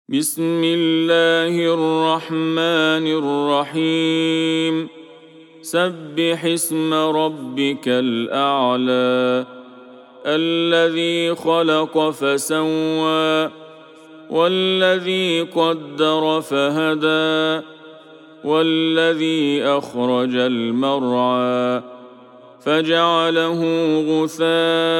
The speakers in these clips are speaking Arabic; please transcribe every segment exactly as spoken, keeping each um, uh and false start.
بسم الله الرحمن الرحيم سبح اسم ربك الأعلى الذي خلق فسوى والذي قدر فهدى والذي أخرج المرعى فجعله غثاء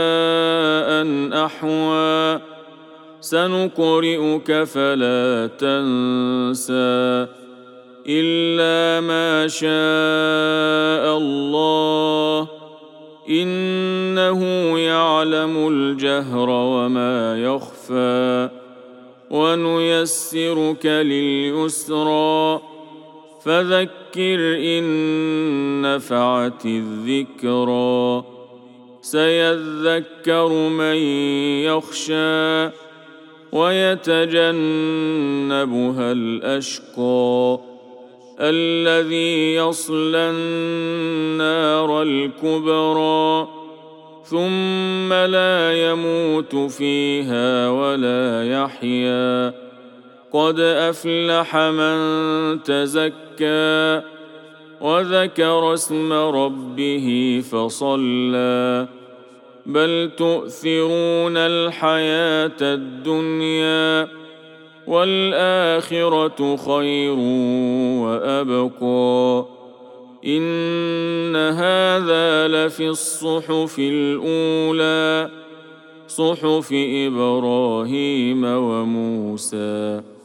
أحوى سنقرئك فلا تنسى إلا ما شاء الله إنه يعلم الجهر وما يخفى ونيسرك لليسرى فذكر إن نفعت الذكرى سيذكر من يخشى ويتجنبها الأشقى الذي يصلى النار الكبرى ثم لا يموت فيها ولا يحيا قد أفلح من تزكى وذكر اسم ربه فصلى بل تؤثرون الحياة الدنيا والآخرة خير وأبقى إن هذا لفي الصحف الأولى صحف إبراهيم وموسى.